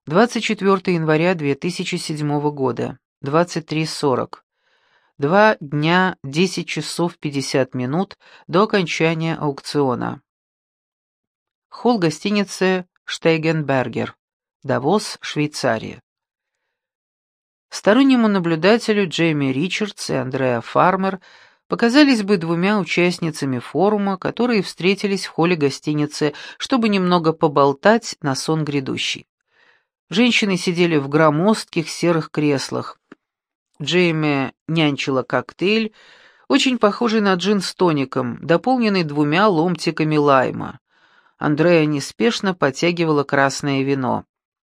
24 января 2007 года, 23:40. 2 дня 10 часов 50 минут до окончания аукциона. Холл гостиницы «Штейгенбергер», Давос, Швейцария. Стороннему наблюдателю Джейми Ричардс и Андреа Фармер показались бы двумя участницами форума, которые встретились в холле гостиницы, чтобы немного поболтать на сон грядущий. Женщины сидели в громоздких серых креслах. Джейми нянчила коктейль, очень похожий на джин с тоником, дополненный 2 ломтиками лайма. Андреа неспешно подтягивала красное вино.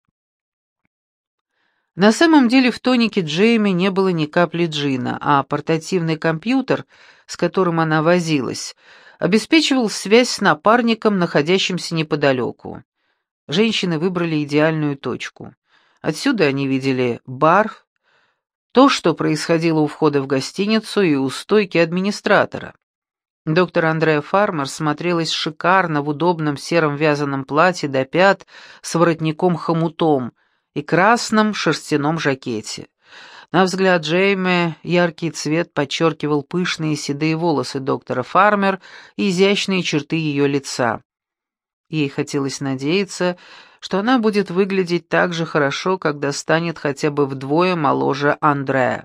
На самом деле в тонике Джейми не было ни капли джина, а портативный компьютер, с которым она возилась, обеспечивал связь с напарником, находящимся неподалеку. Женщины выбрали идеальную точку. Отсюда они видели бар, то, что происходило у входа в гостиницу и у стойки администратора. Доктор Андреа Фармер смотрелась шикарно в удобном сером вязаном платье до пят с воротником-хомутом и красном шерстяном жакете. На взгляд Джейми яркий цвет подчеркивал пышные седые волосы доктора Фармер и изящные черты ее лица. Ей хотелось надеяться, что она будет выглядеть так же хорошо, когда станет хотя бы вдвое моложе Андреа.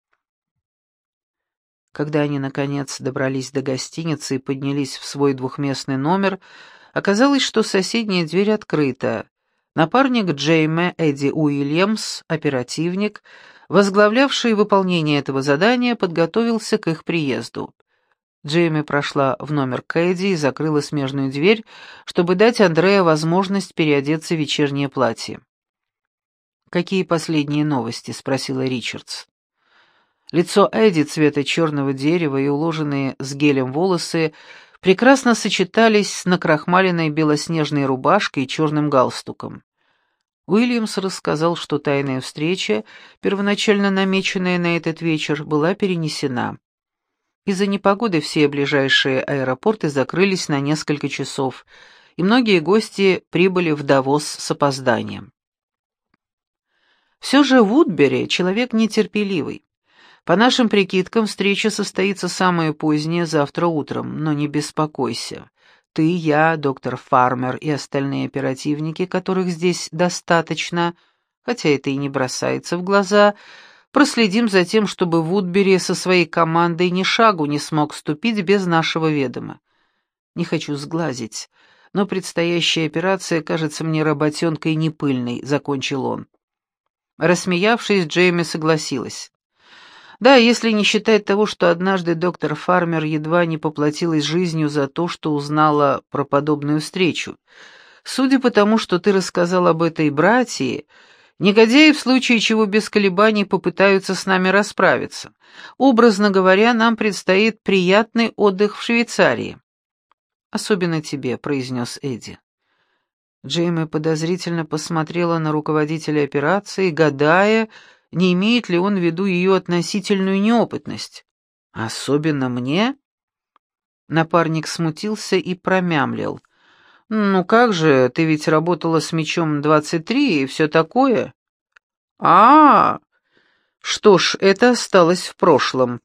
Когда они, наконец, добрались до гостиницы и поднялись в свой двухместный номер, оказалось, что соседняя дверь открыта. Напарник Джейми, Эдди Уильямс, оперативник, возглавлявший выполнение этого задания, подготовился к их приезду. Джейми прошла в номер к Эдди и закрыла смежную дверь, чтобы дать Андреа возможность переодеться в вечернее платье. «Какие последние новости?» — спросила Ричардс. Лицо Эдди цвета черного дерева и уложенные с гелем волосы прекрасно сочетались с накрахмаленной белоснежной рубашкой и черным галстуком. Уильямс рассказал, что тайная встреча, первоначально намеченная на этот вечер, была перенесена. Из-за непогоды все ближайшие аэропорты закрылись на несколько часов, и многие гости прибыли в Давос с опозданием. Все же Вудбери человек нетерпеливый. По нашим прикидкам, встреча состоится самое позднее завтра утром, но не беспокойся. Ты, я, доктор Фармер и остальные оперативники, которых здесь достаточно, хотя это и не бросается в глаза, проследим за тем, чтобы Вудбери со своей командой ни шагу не смог ступить без нашего ведома. Не хочу сглазить, но предстоящая операция кажется мне работенкой непыльной», — закончил он. Рассмеявшись, Джейми согласилась. Да, если не считать того, что однажды доктор Фармер едва не поплатилась жизнью за то, что узнала про подобную встречу. Судя по тому, что ты рассказал об этой братье, негодяи в случае чего без колебаний попытаются с нами расправиться. Образно говоря, нам предстоит приятный отдых в Швейцарии. «Особенно тебе», — произнес Эдди. Джейми подозрительно посмотрела на руководителя операции, гадая, не имеет ли он в виду ее относительную неопытность. «Особенно мне?» Напарник смутился и промямлил. «Ну как же, ты ведь работала с мячом 23 и все такое?» «А, что ж, это осталось в прошлом».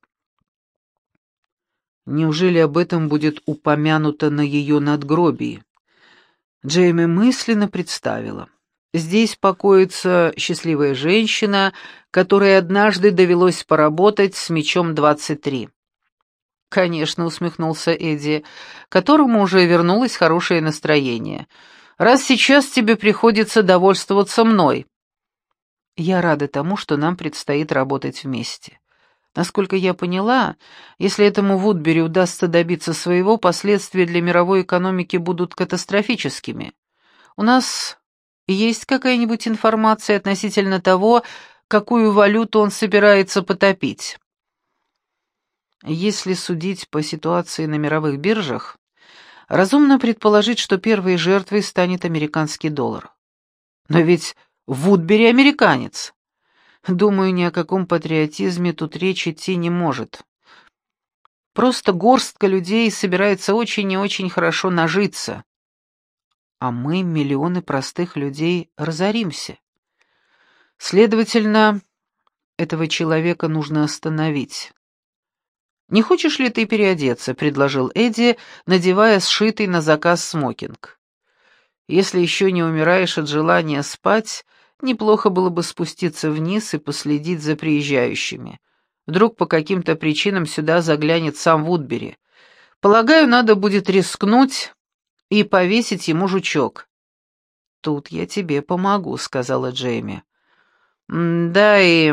Неужели об этом будет упомянуто на ее надгробии? Джейми мысленно представила. Здесь покоится счастливая женщина, которой однажды довелось поработать с мячом 23. «Конечно», — усмехнулся Эдди, которому уже вернулось хорошее настроение. «Раз сейчас тебе приходится довольствоваться мной». «Я рада тому, что нам предстоит работать вместе. Насколько я поняла, если этому Вудбери удастся добиться своего, последствия для мировой экономики будут катастрофическими. У нас есть какая-нибудь информация относительно того, какую валюту он собирается потопить?» Если судить по ситуации на мировых биржах, разумно предположить, что первой жертвой станет американский доллар. Но ведь Вудбери американец. Думаю, ни о каком патриотизме тут речь идти не может. Просто горстка людей собирается очень и очень хорошо нажиться. А мы, миллионы простых людей, разоримся. Следовательно, этого человека нужно остановить. «Не хочешь ли ты переодеться?» — предложил Эдди, надевая сшитый на заказ смокинг. «Если еще не умираешь от желания спать, неплохо было бы спуститься вниз и последить за приезжающими. Вдруг по каким-то причинам сюда заглянет сам Вудбери. Полагаю, надо будет рискнуть и повесить ему жучок». «Тут я тебе помогу», — сказала Джейми. «Да и...»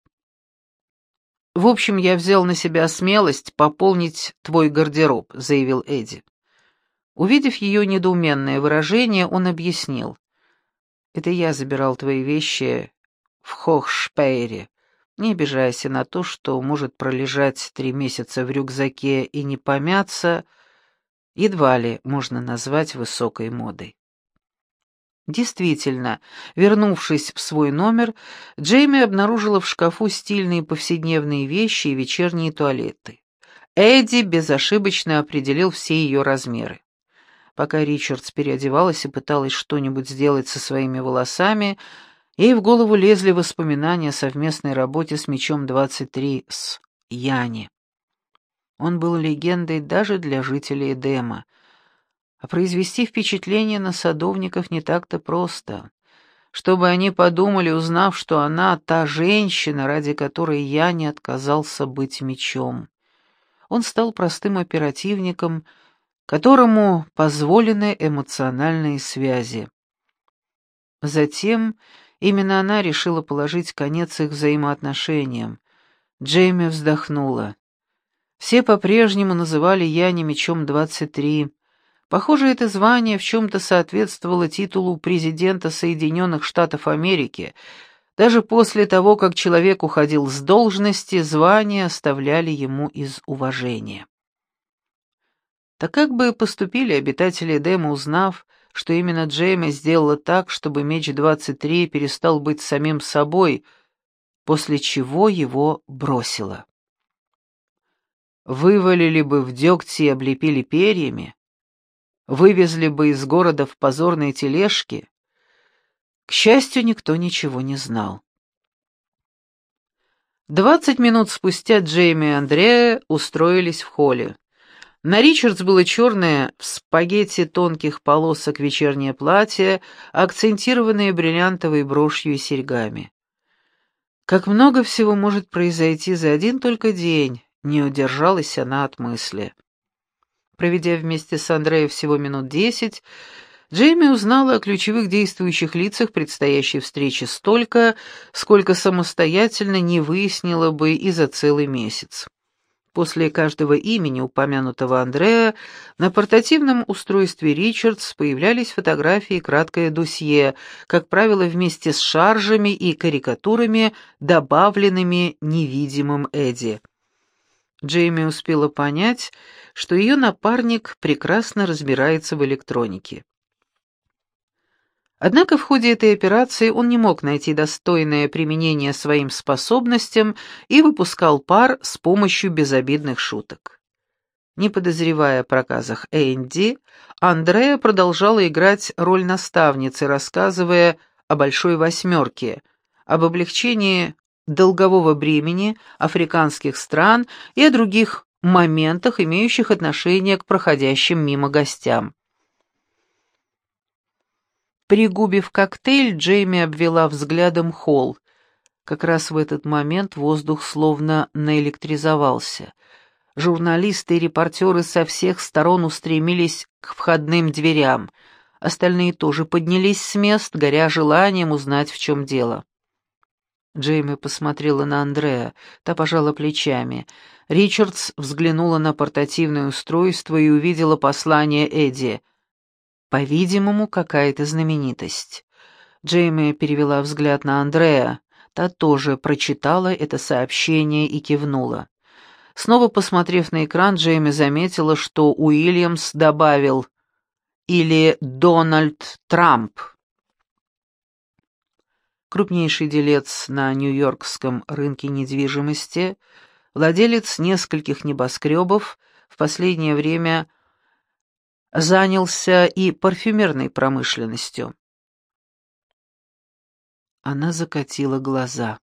«В общем, я взял на себя смелость пополнить твой гардероб», — заявил Эдди. Увидев ее недоуменное выражение, он объяснил. «Это я забирал твои вещи в Хохшпейре. Не обижайся на то, что может пролежать 3 месяца в рюкзаке и не помяться, едва ли можно назвать высокой модой». Действительно, вернувшись в свой номер, Джейми обнаружила в шкафу стильные повседневные вещи и вечерние туалеты. Эдди безошибочно определил все ее размеры. Пока Ричардс переодевалась и пыталась что-нибудь сделать со своими волосами, ей в голову лезли воспоминания о совместной работе с Мечом 23 с Яни. Он был легендой даже для жителей Эдема. А произвести впечатление на садовников не так-то просто. Чтобы они подумали, узнав, что она та женщина, ради которой я не отказался быть мечом. Он стал простым оперативником, которому позволены эмоциональные связи. Затем именно она решила положить конец их взаимоотношениям. Джейми вздохнула. Все по-прежнему называли Яни мечом 23. Похоже, это звание в чем-то соответствовало титулу президента Соединенных Штатов Америки. Даже после того, как человек уходил с должности, звание оставляли ему из уважения. Так как бы поступили обитатели Эдема, узнав, что именно Джейми сделала так, чтобы Меч-23 перестал быть самим собой, после чего его бросила? Вывалили бы в дегте и облепили перьями? Вывезли бы из города в позорной тележке? К счастью, никто ничего не знал. 20 минут спустя Джейми и Андреа устроились в холле. На Ричардс было черное в спагетти тонких полосок вечернее платье, акцентированное бриллиантовой брошью и серьгами. Как много всего может произойти за один только день, не удержалась она от мысли. Проведя вместе с Андреем всего минут 10, Джейми узнала о ключевых действующих лицах предстоящей встречи столько, сколько самостоятельно не выяснила бы и за целый месяц. После каждого имени упомянутого Андреа на портативном устройстве Ричардс появлялись фотографии и краткое досье, как правило, вместе с шаржами и карикатурами, добавленными невидимым Эдди. Джейми успела понять, что ее напарник прекрасно разбирается в электронике. Однако в ходе этой операции он не мог найти достойное применение своим способностям и выпускал пар с помощью безобидных шуток. Не подозревая о проказах Энди, Андреа продолжала играть роль наставницы, рассказывая о «Большой восьмерке», об облегчении долгового бремени африканских стран и о других моментах, имеющих отношение к проходящим мимо гостям. Пригубив коктейль, Джейми обвела взглядом холл. Как раз в этот момент воздух словно наэлектризовался. Журналисты и репортеры со всех сторон устремились к входным дверям. Остальные тоже поднялись с мест, горя желанием узнать, в чем дело. Джейми посмотрела на Андреа, та пожала плечами. Ричардс взглянула на портативное устройство и увидела послание Эдди. По-видимому, какая-то знаменитость. Джейми перевела взгляд на Андреа. Та тоже прочитала это сообщение и кивнула. Снова посмотрев на экран, Джейми заметила, что Уильямс добавил «или Дональд Трамп». Крупнейший делец на нью-йоркском рынке недвижимости, владелец нескольких небоскребов, в последнее время занялся и парфюмерной промышленностью. Она закатила глаза.